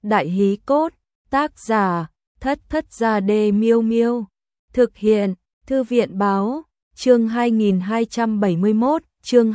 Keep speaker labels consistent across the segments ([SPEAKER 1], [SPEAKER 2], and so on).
[SPEAKER 1] Đại hí cốt, tác giả, Thất Thất Gia Đê Miêu Miêu. Thực hiện, Thư viện báo, chương 2271, chương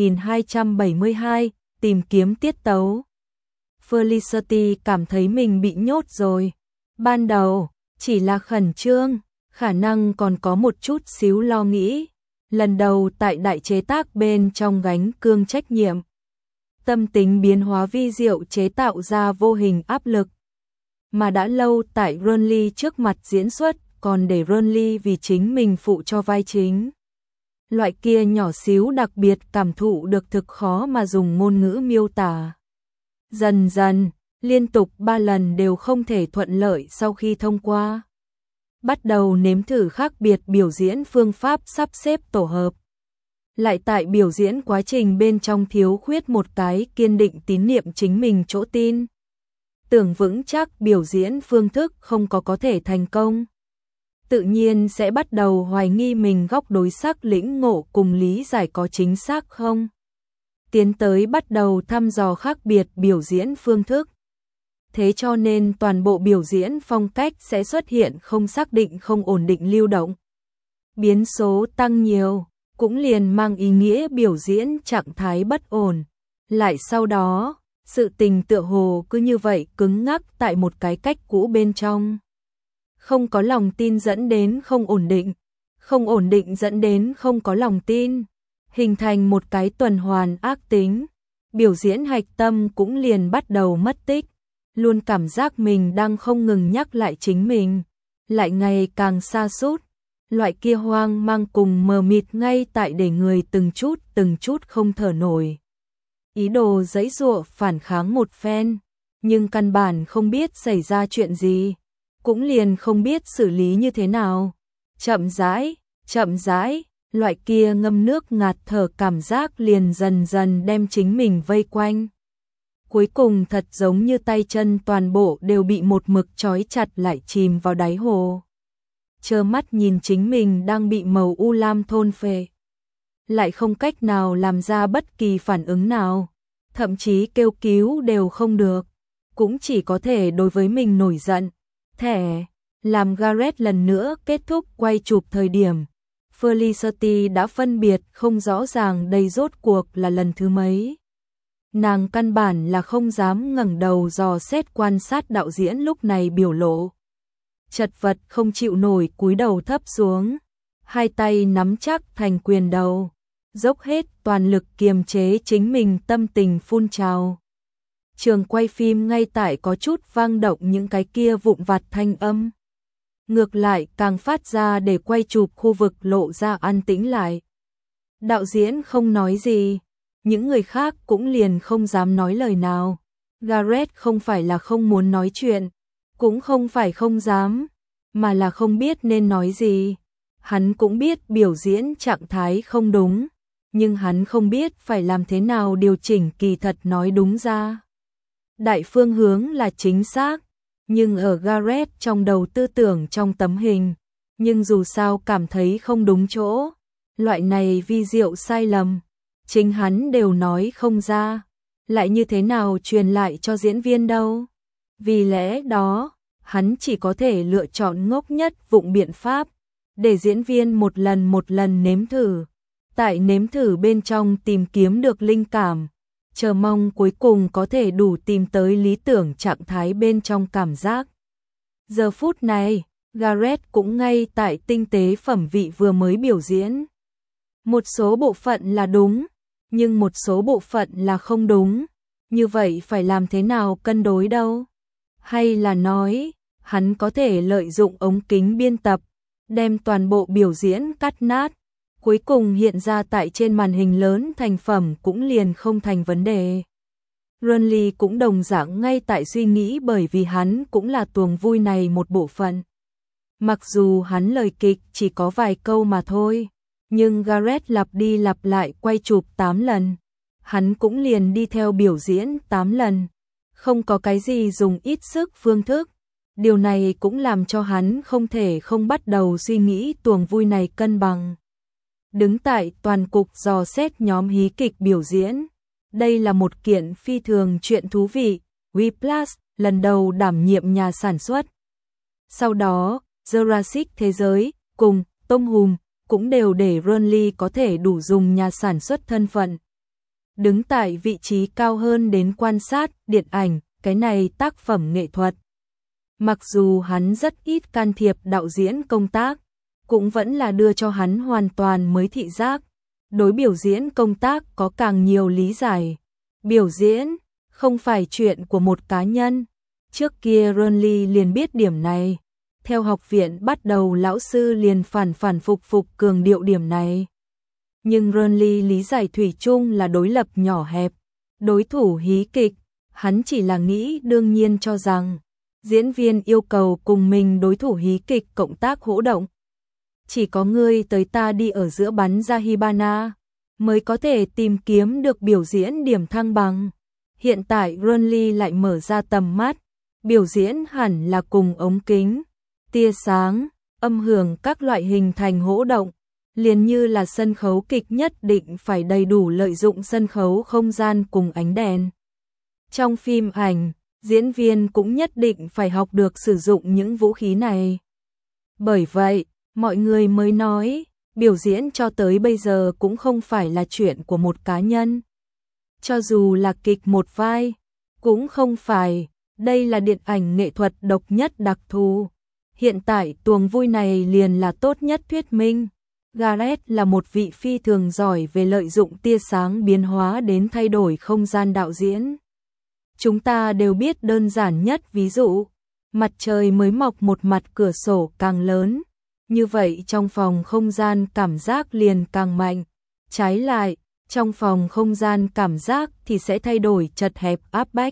[SPEAKER 1] 2272, tìm kiếm tiết tấu. Felicity cảm thấy mình bị nhốt rồi. Ban đầu, chỉ là khẩn trương, khả năng còn có một chút xíu lo nghĩ. Lần đầu tại đại chế tác bên trong gánh cương trách nhiệm. Tâm tính biến hóa vi diệu chế tạo ra vô hình áp lực. Mà đã lâu tại Ronly trước mặt diễn xuất, còn để Ronly vì chính mình phụ cho vai chính. Loại kia nhỏ xíu đặc biệt cảm thụ được thực khó mà dùng ngôn ngữ miêu tả. Dần dần, liên tục 3 lần đều không thể thuận lợi sau khi thông qua. Bắt đầu nếm thử khác biệt biểu diễn phương pháp sắp xếp tổ hợp. Lại tại biểu diễn quá trình bên trong thiếu khuyết một cái kiên định tín niệm chính mình chỗ tin. Tưởng vững chắc biểu diễn phương thức không có thể thành công. Tự nhiên sẽ bắt đầu hoài nghi mình góc đối sắc lĩnh ngộ cùng lý giải có chính xác không. Tiến tới bắt đầu thăm dò khác biệt biểu diễn phương thức. Thế cho nên toàn bộ biểu diễn phong cách sẽ xuất hiện không xác định không ổn định lưu động. Biến số tăng nhiều, cũng liền mang ý nghĩa biểu diễn trạng thái bất ổn. Lại sau đó, sự tình tựa hồ cứ như vậy cứng ngắc tại một cái cách cũ bên trong. Không có lòng tin dẫn đến không ổn định dẫn đến không có lòng tin, hình thành một cái tuần hoàn ác tính. Biểu diễn hạch tâm cũng liền bắt đầu mất tích, luôn cảm giác mình đang không ngừng nhắc lại chính mình, lại ngày càng sa sút. Loại kia hoang mang cùng mờ mịt ngay tại để người từng chút không thở nổi. Ý đồ giãy giụa phản kháng một phen, nhưng căn bản không biết xảy ra chuyện gì, cũng liền không biết xử lý như thế nào. Chậm rãi, loại kia ngâm nước ngạt thở cảm giác liền dần dần đem chính mình vây quanh. Cuối cùng thật giống như tay chân toàn bộ đều bị một mực trói chặt lại chìm vào đáy hồ. Trơ mắt nhìn chính mình đang bị màu u lam thôn phệ. Lại không cách nào làm ra bất kỳ phản ứng nào, thậm chí kêu cứu đều không được, cũng chỉ có thể đối với mình nổi giận. Làm Gareth lần nữa kết thúc quay chụp thời điểm, Felicity đã phân biệt không rõ ràng đây rốt cuộc là lần thứ mấy. Nàng căn bản là không dám ngẩng đầu dò xét quan sát đạo diễn lúc này biểu lộ. Chật vật không chịu nổi cúi đầu thấp xuống, hai tay nắm chắc thành quyền đầu, dốc hết toàn lực kiềm chế chính mình tâm tình phun trào. Trường quay phim ngay tại có chút vang động những cái kia vụn vặt thanh âm. Ngược lại càng phát ra để quay chụp khu vực lộ ra an tĩnh lại. Đạo diễn không nói gì, những người khác cũng liền không dám nói lời nào. Gareth không phải là không muốn nói chuyện, cũng không phải không dám, mà là không biết nên nói gì. Hắn cũng biết biểu diễn trạng thái không đúng, nhưng hắn không biết phải làm thế nào điều chỉnh kỳ thật nói đúng ra. Đại phương hướng là chính xác, nhưng ở Gareth trong đầu tư tưởng trong tấm hình, nhưng dù sao cảm thấy không đúng chỗ. Loại này vi diệu sai lầm, chính hắn đều nói không ra, lại như thế nào truyền lại cho diễn viên đâu. Vì lẽ đó, hắn chỉ có thể lựa chọn ngốc nhất vụng biện pháp, để diễn viên một lần nếm thử. Tại nếm thử bên trong tìm kiếm được linh cảm, chờ mong cuối cùng có thể đủ tìm tới lý tưởng trạng thái bên trong cảm giác. Giờ phút này, Gareth cũng ngay tại tinh tế phẩm vị vừa mới biểu diễn. Một số bộ phận là đúng, nhưng một số bộ phận là không đúng. Như vậy phải làm thế nào cân đối đâu? Hay là nói, hắn có thể lợi dụng ống kính biên tập, đem toàn bộ biểu diễn cắt nát, cuối cùng hiện ra tại trên màn hình lớn thành phẩm cũng liền không thành vấn đề. Ronly cũng đồng dạng ngay tại suy nghĩ, bởi vì hắn cũng là tuồng vui này một bộ phận. Mặc dù hắn lời kịch chỉ có vài câu mà thôi, nhưng Gareth lặp đi lặp lại quay chụp 8 lần. Hắn cũng liền đi theo biểu diễn 8 lần. Không có cái gì dùng ít sức phương thức. Điều này cũng làm cho hắn không thể không bắt đầu suy nghĩ tuồng vui này cân bằng. Đứng tại toàn cục dò xét nhóm hí kịch biểu diễn. Đây là một kiện phi thường chuyện thú vị. Whiplash, lần đầu đảm nhiệm nhà sản xuất. Sau đó, Jurassic Thế giới cùng Tom Hùng cũng đều để Ron Lee có thể đủ dùng nhà sản xuất thân phận. Đứng tại vị trí cao hơn đến quan sát điện ảnh, cái này tác phẩm nghệ thuật. Mặc dù hắn rất ít can thiệp đạo diễn công tác, cũng vẫn là đưa cho hắn hoàn toàn mới thị giác. Đối biểu diễn công tác có càng nhiều lý giải. Biểu diễn không phải chuyện của một cá nhân. Trước kia Ron Lee liền biết điểm này. Theo học viện bắt đầu lão sư liền phản phục cường điệu điểm này. Nhưng Ron Lee lý giải thủy chung là đối lập nhỏ hẹp. Đối thủ hí kịch, hắn chỉ là nghĩ đương nhiên cho rằng diễn viên yêu cầu cùng mình đối thủ hí kịch cộng tác hỗ động. Chỉ có ngươi tới ta đi ở giữa bắn ra Hibana mới có thể tìm kiếm được biểu diễn điểm thăng bằng. Hiện tại Ron Lee lại mở ra tầm mắt, biểu diễn hẳn là cùng ống kính, tia sáng, âm hưởng các loại hình thành hỗ động, liền như là sân khấu kịch nhất định phải đầy đủ lợi dụng sân khấu không gian cùng ánh đèn. Trong phim ảnh, diễn viên cũng nhất định phải học được sử dụng những vũ khí này. Bởi vậy, mọi người mới nói, biểu diễn cho tới bây giờ cũng không phải là chuyện của một cá nhân. Cho dù là kịch một vai, cũng không phải, đây là điện ảnh nghệ thuật độc nhất đặc thù. Hiện tại tuồng vui này liền là tốt nhất thuyết minh. Gareth là một vị phi thường giỏi về lợi dụng tia sáng biến hóa đến thay đổi không gian đạo diễn. Chúng ta đều biết đơn giản nhất ví dụ, mặt trời mới mọc một mặt cửa sổ càng lớn, như vậy trong phòng không gian cảm giác liền càng mạnh. Trái lại, trong phòng không gian cảm giác thì sẽ thay đổi chật hẹp áp bách.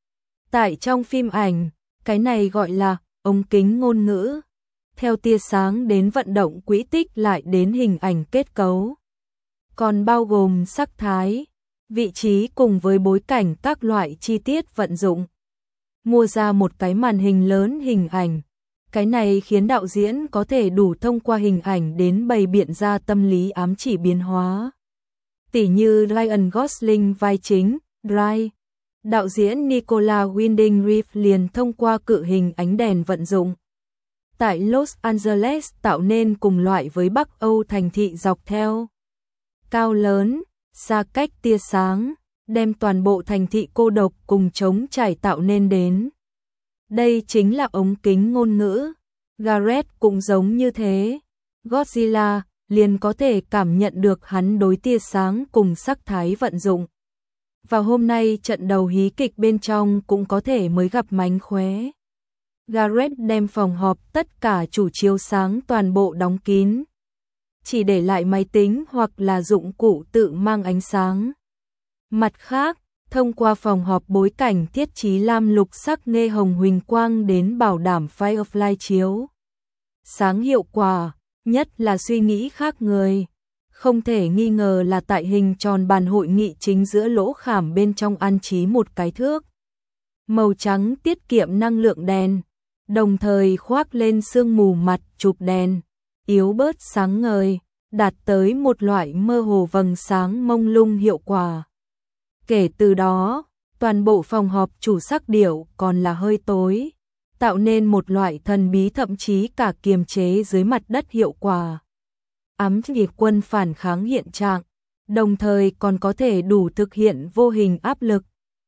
[SPEAKER 1] Tại trong phim ảnh, cái này gọi là ống kính ngôn ngữ. Theo tia sáng đến vận động quỹ tích lại đến hình ảnh kết cấu. Còn bao gồm sắc thái, vị trí cùng với bối cảnh các loại chi tiết vận dụng. Mua ra một cái màn hình lớn hình ảnh. Cái này khiến đạo diễn có thể đủ thông qua hình ảnh đến bày biện ra tâm lý ám chỉ biến hóa. Tỉ như Ryan Gosling vai chính, Drive. Đạo diễn Nicolas Winding Refn liền thông qua cự hình ánh đèn vận dụng tại Los Angeles tạo nên cùng loại với Bắc Âu thành thị dọc theo cao lớn, xa cách tia sáng, đem toàn bộ thành thị cô độc cùng trống trải tạo nên đến. Đây chính là ống kính ngôn ngữ. Gareth cũng giống như thế. Godzilla liền có thể cảm nhận được hắn đối tia sáng cùng sắc thái vận dụng. Và hôm nay trận đầu hí kịch bên trong cũng có thể mới gặp mánh khóe. Gareth đem phòng họp tất cả chủ chiếu sáng toàn bộ đóng kín. Chỉ để lại máy tính hoặc là dụng cụ tự mang ánh sáng. Mặt khác, thông qua phòng họp bối cảnh thiết trí lam lục sắc nghe hồng huỳnh quang đến bảo đảm Firefly chiếu sáng hiệu quả, nhất là suy nghĩ khác người. Không thể nghi ngờ là tại hình tròn bàn hội nghị chính giữa lỗ khảm bên trong an trí một cái thước màu trắng tiết kiệm năng lượng đèn, đồng thời khoác lên sương mù mặt chụp đèn, yếu bớt sáng ngời, đạt tới một loại mơ hồ vầng sáng mông lung hiệu quả. Kể từ đó, toàn bộ phòng họp chủ sắc điệu còn là hơi tối, tạo nên một loại thần bí thậm chí cả kiềm chế dưới mặt đất hiệu quả. Ám chỉ quân phản kháng hiện trạng, đồng thời còn có thể đủ thực hiện vô hình áp lực.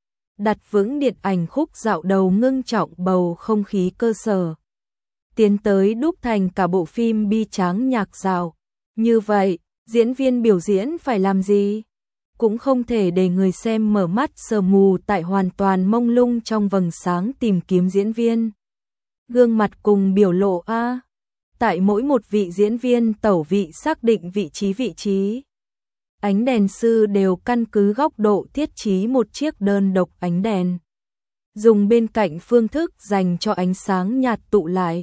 [SPEAKER 1] Đặt vững điện ảnh khúc dạo đầu ngưng trọng bầu không khí cơ sở. Tiến tới đúc thành cả bộ phim bi tráng nhạc dạo. Như vậy, diễn viên biểu diễn phải làm gì? Cũng không thể để người xem mở mắt sờ mù tại hoàn toàn mông lung trong vầng sáng tìm kiếm diễn viên. Gương mặt cùng biểu lộ A. Tại mỗi một vị diễn viên tẩu vị xác định vị trí. Ánh đèn sư đều căn cứ góc độ thiết trí một chiếc đơn độc ánh đèn. Dùng bên cạnh phương thức dành cho ánh sáng nhạt tụ lại.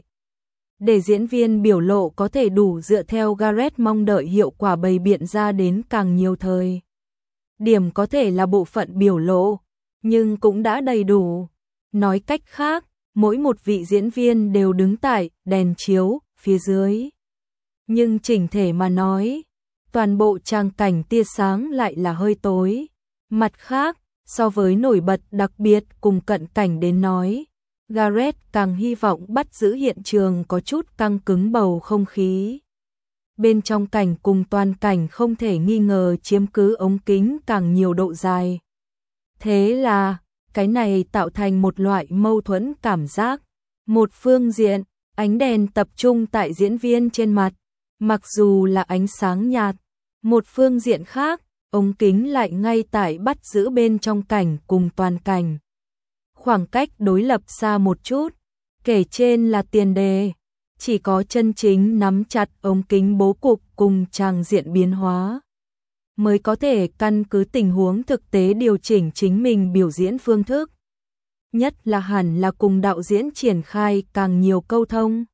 [SPEAKER 1] Để diễn viên biểu lộ có thể đủ dựa theo Gareth mong đợi hiệu quả bày biện ra đến càng nhiều thời. Điểm có thể là bộ phận biểu lộ, nhưng cũng đã đầy đủ. Nói cách khác, mỗi một vị diễn viên đều đứng tại đèn chiếu phía dưới. Nhưng chỉnh thể mà nói, toàn bộ trang cảnh tia sáng lại là hơi tối. Mặt khác, So với nổi bật đặc biệt cùng cận cảnh đến nói, Gareth càng hy vọng bắt giữ hiện trường có chút căng cứng bầu không khí. Bên trong cảnh cùng toàn cảnh không thể nghi ngờ chiếm cứ ống kính càng nhiều độ dài. Thế là, cái này tạo thành một loại mâu thuẫn cảm giác. Một phương diện, ánh đèn tập trung tại diễn viên trên mặt, mặc dù là ánh sáng nhạt. Một phương diện khác, ống kính lại ngay tại bắt giữ bên trong cảnh cùng toàn cảnh. Khoảng cách đối lập xa một chút, kể trên là tiền đề, chỉ có chân chính nắm chặt ống kính bố cục cùng tràng diện biến hóa, mới có thể căn cứ tình huống thực tế điều chỉnh chính mình biểu diễn phương thức. Nhất là hẳn là cùng đạo diễn triển khai càng nhiều câu thông.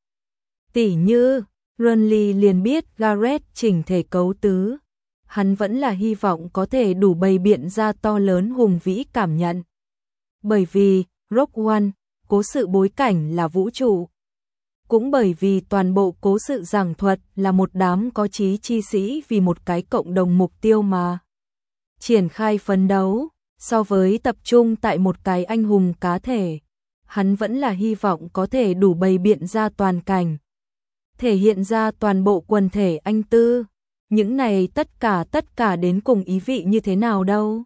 [SPEAKER 1] Tỉ như, Burnley liền biết Gareth chỉnh thể cấu tứ. Hắn vẫn là hy vọng có thể đủ bày biện ra to lớn hùng vĩ cảm nhận. Bởi vì, Rogue One, cố sự bối cảnh là vũ trụ. Cũng bởi vì toàn bộ cố sự giảng thuật là một đám có chí chi sĩ vì một cái cộng đồng mục tiêu mà triển khai phấn đấu, so với tập trung tại một cái anh hùng cá thể, hắn vẫn là hy vọng có thể đủ bày biện ra toàn cảnh, thể hiện ra toàn bộ quần thể anh tư. Những này tất cả đến cùng ý vị như thế nào đâu.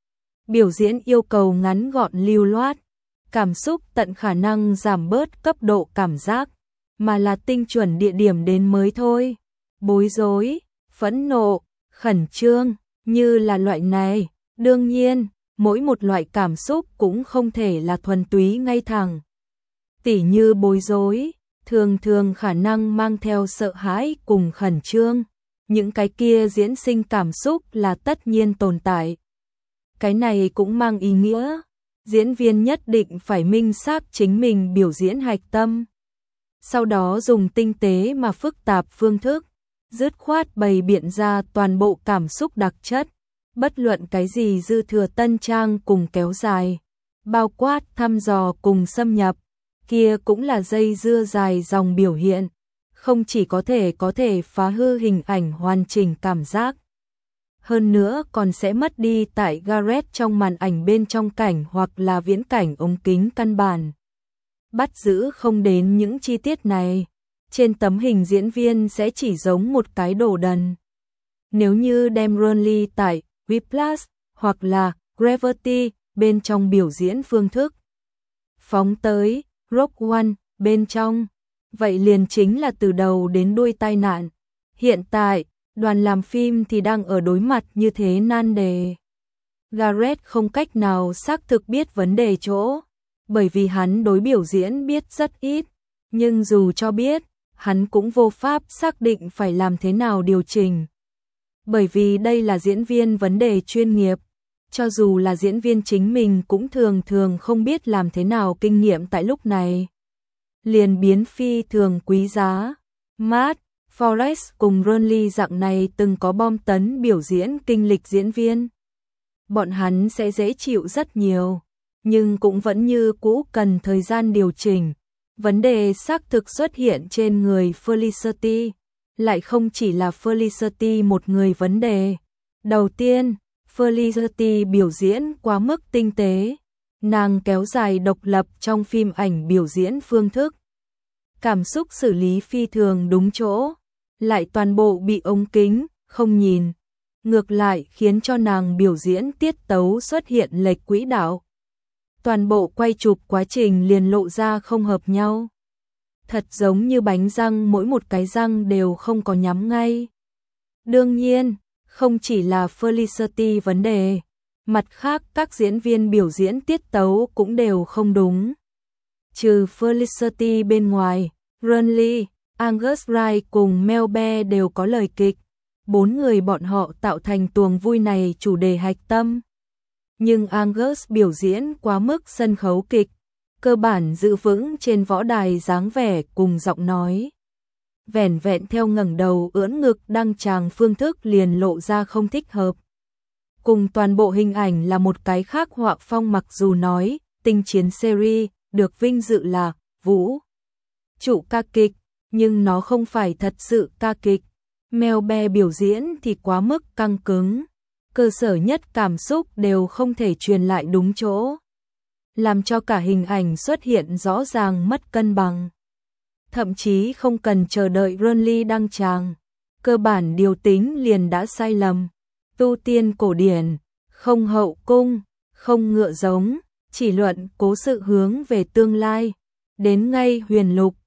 [SPEAKER 1] Biểu diễn yêu cầu ngắn gọn lưu loát, cảm xúc tận khả năng giảm bớt cấp độ cảm giác, mà là tinh chuẩn địa điểm đến mới thôi. Bối rối, phẫn nộ, khẩn trương, như là loại này, đương nhiên, mỗi một loại cảm xúc cũng không thể là thuần túy ngay thẳng. Tỉ như bối rối, thường khả năng mang theo sợ hãi cùng khẩn trương. Những cái kia diễn sinh cảm xúc là tất nhiên tồn tại. Cái này cũng mang ý nghĩa, diễn viên nhất định phải minh xác chính mình biểu diễn hạch tâm. Sau đó dùng tinh tế mà phức tạp phương thức, dứt khoát bày biện ra toàn bộ cảm xúc đặc chất, bất luận cái gì dư thừa tân trang cùng kéo dài, bao quát thăm dò cùng xâm nhập, kia cũng là dây dưa dài dòng biểu hiện. Không chỉ có thể phá hư hình ảnh hoàn chỉnh cảm giác, hơn nữa còn sẽ mất đi tại Gareth trong màn ảnh bên trong cảnh hoặc là viễn cảnh ống kính căn bản. Bắt giữ không đến những chi tiết này, trên tấm hình diễn viên sẽ chỉ giống một cái đồ đần. Nếu như đem Burnley tại Whiplash hoặc là Gravity bên trong biểu diễn phương thức phóng tới Rogue One bên trong, vậy liền chính là từ đầu đến đuôi tai nạn. Hiện tại, đoàn làm phim thì đang ở đối mặt như thế nan đề. Gareth không cách nào xác thực biết vấn đề chỗ, bởi vì hắn đối biểu diễn biết rất ít, nhưng dù cho biết, hắn cũng vô pháp xác định phải làm thế nào điều chỉnh. Bởi vì đây là diễn viên vấn đề chuyên nghiệp, cho dù là diễn viên chính mình cũng thường không biết làm thế nào kinh nghiệm tại lúc này. Liền biến phi thường quý giá. Matt, Forrest cùng Burnley dạng này từng có bom tấn biểu diễn kinh lịch diễn viên. Bọn hắn sẽ dễ chịu rất nhiều, nhưng cũng vẫn như cũ cần thời gian điều chỉnh. Vấn đề xác thực xuất hiện trên người Felicity, lại không chỉ là Felicity một người vấn đề. Đầu tiên, Felicity biểu diễn quá mức tinh tế. Nàng kéo dài độc lập trong phim ảnh biểu diễn phương thức. Cảm xúc xử lý phi thường đúng chỗ, lại toàn bộ bị ống kính, không nhìn. Ngược lại khiến cho nàng biểu diễn tiết tấu xuất hiện lệch quỹ đạo. Toàn bộ quay chụp quá trình liền lộ ra không hợp nhau. Thật giống như bánh răng mỗi một cái răng đều không có nhắm ngay. Đương nhiên, không chỉ là Felicity vấn đề. Mặt khác các diễn viên biểu diễn tiết tấu cũng đều không đúng. Trừ Felicity bên ngoài, Burnley, Angus Wright cùng Mel B đều có lời kịch. 4 người bọn họ tạo thành tuồng vui này chủ đề hạch tâm. Nhưng Angus biểu diễn quá mức sân khấu kịch, cơ bản giữ vững trên võ đài dáng vẻ cùng giọng nói. Vẻn vẹn theo ngẩng đầu ưỡn ngực đăng tràng phương thức liền lộ ra không thích hợp. Cùng toàn bộ hình ảnh là một cái khác họa phong, mặc dù nói tinh chiến series được vinh dự là vũ trụ ca kịch, nhưng nó không phải thật sự ca kịch. Mel B biểu diễn thì quá mức căng cứng, cơ sở nhất cảm xúc đều không thể truyền lại đúng chỗ, làm cho cả hình ảnh xuất hiện rõ ràng mất cân bằng. Thậm chí không cần chờ đợi Renly đăng tràng, cơ bản điều tính liền đã sai lầm. Tu tiên cổ điển, không hậu cung, không ngựa giống, chỉ luận cố sự hướng về tương lai. Đến ngay huyền lục,